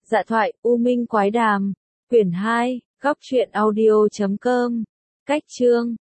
Dạ thoại, U Minh Quái Đàm, quyển 2, góc truyện audio.com, cách chương